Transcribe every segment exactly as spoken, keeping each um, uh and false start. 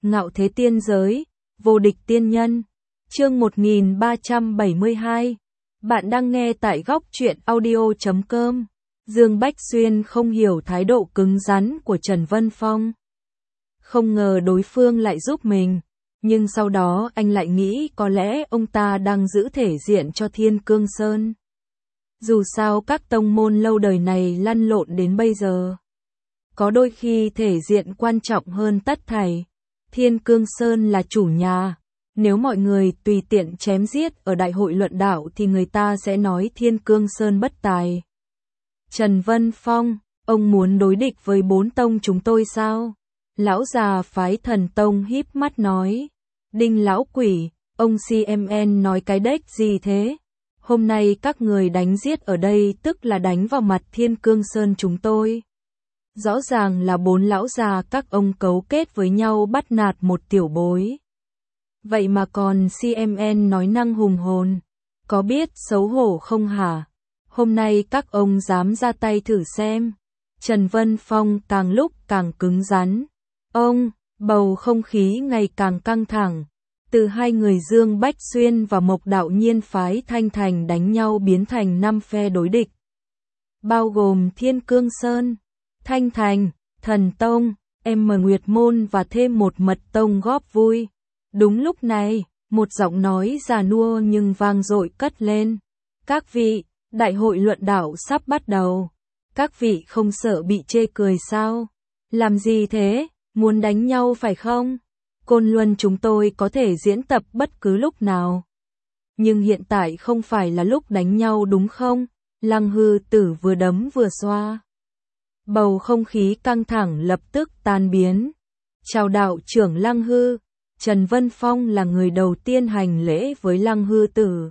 Ngạo thế tiên giới, vô địch tiên nhân. Chương một nghìn ba trăm bảy mươi hai. Bạn đang nghe tại góc truyện audio chấm com. Dương Bách Xuyên không hiểu thái độ cứng rắn của Trần Vân Phong. Không ngờ đối phương lại giúp mình, nhưng sau đó anh lại nghĩ có lẽ ông ta đang giữ thể diện cho Thiên Cương Sơn. Dù sao các tông môn lâu đời này lăn lộn đến bây giờ, có đôi khi thể diện quan trọng hơn tất thảy. Thiên Cương Sơn là chủ nhà, nếu mọi người tùy tiện chém giết ở đại hội luận đạo thì người ta sẽ nói Thiên Cương Sơn bất tài. Trần Vân Phong, ông muốn đối địch với bốn tông chúng tôi sao? Lão già phái Thần Tông híp mắt nói. Đinh lão quỷ, ông xê em en nói cái đếch gì thế? Hôm nay các người đánh giết ở đây tức là đánh vào mặt Thiên Cương Sơn chúng tôi. Rõ ràng là bốn lão già các ông cấu kết với nhau bắt nạt một tiểu bối. Vậy mà còn xê em en nói năng hùng hồn, có biết xấu hổ không hả? Hôm nay các ông dám ra tay thử xem. Trần Vân Phong càng lúc càng cứng rắn. Ông, bầu không khí ngày càng căng thẳng. Từ hai người Dương Bách Xuyên và Mộc Đạo Nhiên phái Thanh Thành đánh nhau biến thành năm phe đối địch. Bao gồm Thiên Cương Sơn, Thanh Thành, Thần Tông, em Nguyệt Môn và thêm một mật tông góp vui. Đúng lúc này, một giọng nói già nua nhưng vang dội cất lên. Các vị, đại hội luận đạo sắp bắt đầu. Các vị không sợ bị chê cười sao? Làm gì thế? Muốn đánh nhau phải không? Côn Luân chúng tôi có thể diễn tập bất cứ lúc nào. Nhưng hiện tại không phải là lúc đánh nhau đúng không? Lăng Hư Tử vừa đấm vừa xoa. Bầu không khí căng thẳng lập tức tan biến. Chào đạo trưởng Lăng Hư. Trần Vân Phong là người đầu tiên hành lễ với Lăng Hư Tử.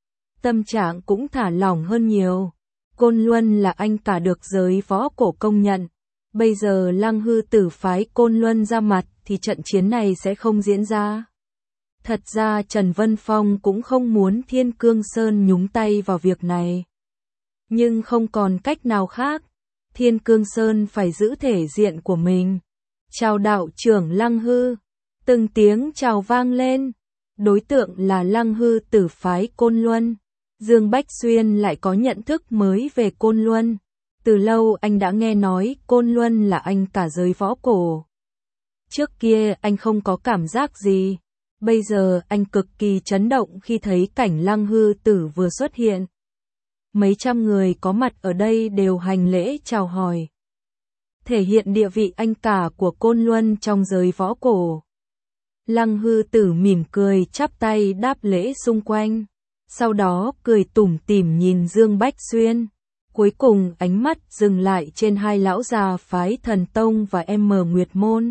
Tâm trạng cũng thả lỏng hơn nhiều. Côn Luân là anh cả được giới võ cổ công nhận. Bây giờ Lăng Hư Tử phái Côn Luân ra mặt thì trận chiến này sẽ không diễn ra. Thật ra Trần Vân Phong cũng không muốn Thiên Cương Sơn nhúng tay vào việc này. Nhưng không còn cách nào khác. Thiên Cương Sơn phải giữ thể diện của mình. Chào đạo trưởng Lăng Hư. Từng tiếng chào vang lên. Đối tượng là Lăng Hư Tử phái Côn Luân. Dương Bách Xuyên lại có nhận thức mới về Côn Luân. Từ lâu anh đã nghe nói Côn Luân là anh cả giới võ cổ. Trước kia anh không có cảm giác gì. Bây giờ anh cực kỳ chấn động khi thấy cảnh Lăng Hư Tử vừa xuất hiện. Mấy trăm người có mặt ở đây đều hành lễ chào hỏi. Thể hiện địa vị anh cả của Côn Luân trong giới võ cổ. Lăng Hư Tử mỉm cười chắp tay đáp lễ xung quanh. Sau đó cười tủm tỉm nhìn Dương Bách Xuyên. Cuối cùng ánh mắt dừng lại trên hai lão già phái Thần Tông và em Nguyệt Môn.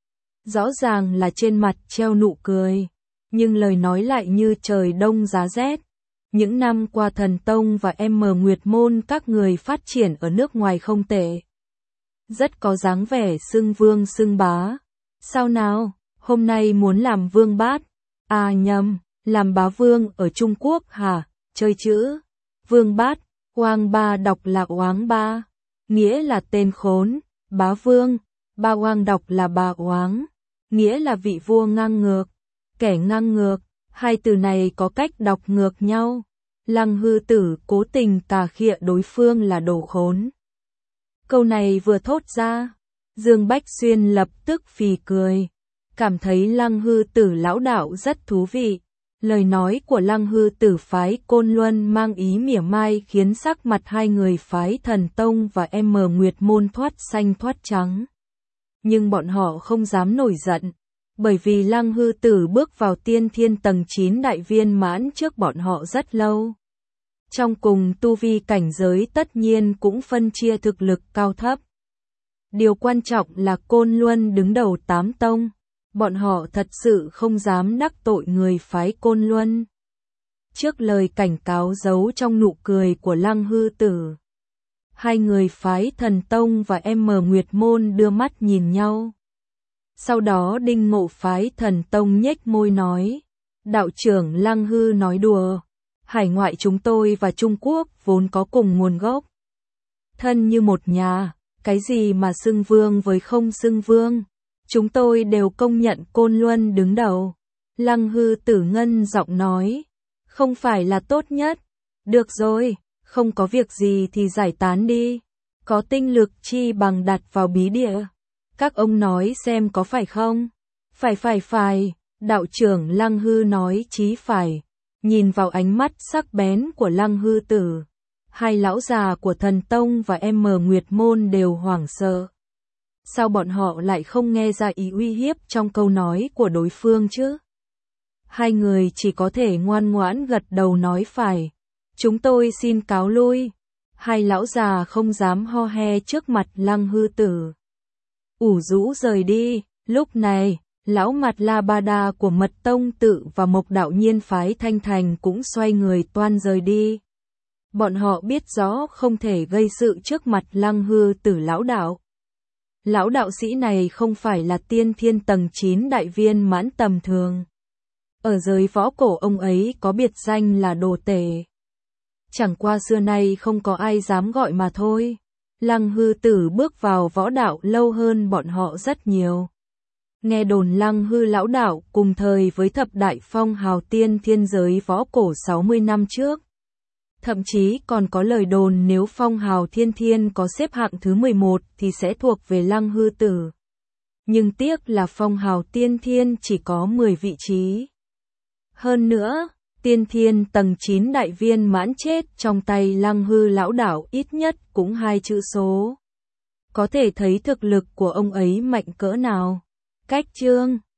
Rõ ràng là trên mặt treo nụ cười, nhưng lời nói lại như trời đông giá rét. Những năm qua Thần Tông và em Nguyệt Môn các người phát triển ở nước ngoài không tệ. Rất có dáng vẻ xưng vương xưng bá. Sao nào, hôm nay muốn làm vương bát? À nhầm, làm bá vương ở Trung Quốc hả? Chơi chữ. Vương bát, Oang Ba đọc là Oáng Ba, nghĩa là tên khốn. Bá vương, Ba Oang đọc là Bà Oáng, nghĩa là vị vua ngang ngược, kẻ ngang ngược. Hai từ này có cách đọc ngược nhau. Lăng Hư Tử cố tình cà khịa đối phương là đồ khốn. Câu này vừa thốt ra, Dương Bách Xuyên lập tức phì cười, cảm thấy Lăng Hư Tử lão đạo rất thú vị. Lời nói của Lăng Hư Tử phái Côn Luân mang ý mỉa mai khiến sắc mặt hai người phái Thần Tông và em Nguyệt Môn thoát xanh thoát trắng. Nhưng bọn họ không dám nổi giận, bởi vì Lăng Hư Tử bước vào tiên thiên tầng chín đại viên mãn trước bọn họ rất lâu. Trong cùng tu vi cảnh giới tất nhiên cũng phân chia thực lực cao thấp. Điều quan trọng là Côn Luân đứng đầu tám tông. Bọn họ thật sự không dám đắc tội người phái Côn Luân. Trước lời cảnh cáo giấu trong nụ cười của Lăng Hư Tử, hai người phái Thần Tông và em Nguyệt Môn đưa mắt nhìn nhau. Sau đó Đinh Ngộ phái Thần Tông nhếch môi nói, đạo trưởng Lăng Hư nói đùa, hải ngoại chúng tôi và Trung Quốc vốn có cùng nguồn gốc. Thân như một nhà, cái gì mà xưng vương với không xưng vương. Chúng tôi đều công nhận Côn Luân đứng đầu. Lăng Hư Tử ngân giọng nói. Không phải là tốt nhất. Được rồi, không có việc gì thì giải tán đi. Có tinh lực chi bằng đặt vào bí địa. Các ông nói xem có phải không? Phải phải phải, đạo trưởng Lăng Hư nói chí phải. Nhìn vào ánh mắt sắc bén của Lăng Hư Tử, hai lão già của Thần Tông và em mờ Nguyệt Môn đều hoảng sợ. Sao bọn họ lại không nghe ra ý uy hiếp trong câu nói của đối phương chứ? Hai người chỉ có thể ngoan ngoãn gật đầu nói phải. Chúng tôi xin cáo lui. Hai lão già không dám ho he trước mặt Lăng Hư Tử. ủ rũ rời đi. Lúc này, lão Mạt La Ba Đa của Mật Tông Tự và Mộc Đạo Nhiên phái Thanh Thành cũng xoay người toan rời đi. Bọn họ biết rõ không thể gây sự trước mặt Lăng Hư Tử lão đạo. Lão đạo sĩ này không phải là tiên thiên tầng chín đại viên mãn tầm thường. Ở giới võ cổ ông ấy có biệt danh là đồ tể. Chẳng qua xưa nay không có ai dám gọi mà thôi. Lăng Hư Tử bước vào võ đạo lâu hơn bọn họ rất nhiều. Nghe đồn Lăng Hư lão đạo cùng thời với thập đại phong hào tiên thiên giới võ cổ sáu mươi năm trước. Thậm chí còn có lời đồn nếu phong hào thiên thiên có xếp hạng thứ mười một thì sẽ thuộc về Lăng Hư Tử. Nhưng tiếc là phong hào tiên thiên chỉ có mười vị trí. Hơn nữa, tiên thiên tầng chín đại viên mãn chết trong tay Lăng Hư lão đạo ít nhất cũng hai chữ số. Có thể thấy thực lực của ông ấy mạnh cỡ nào. Cách chương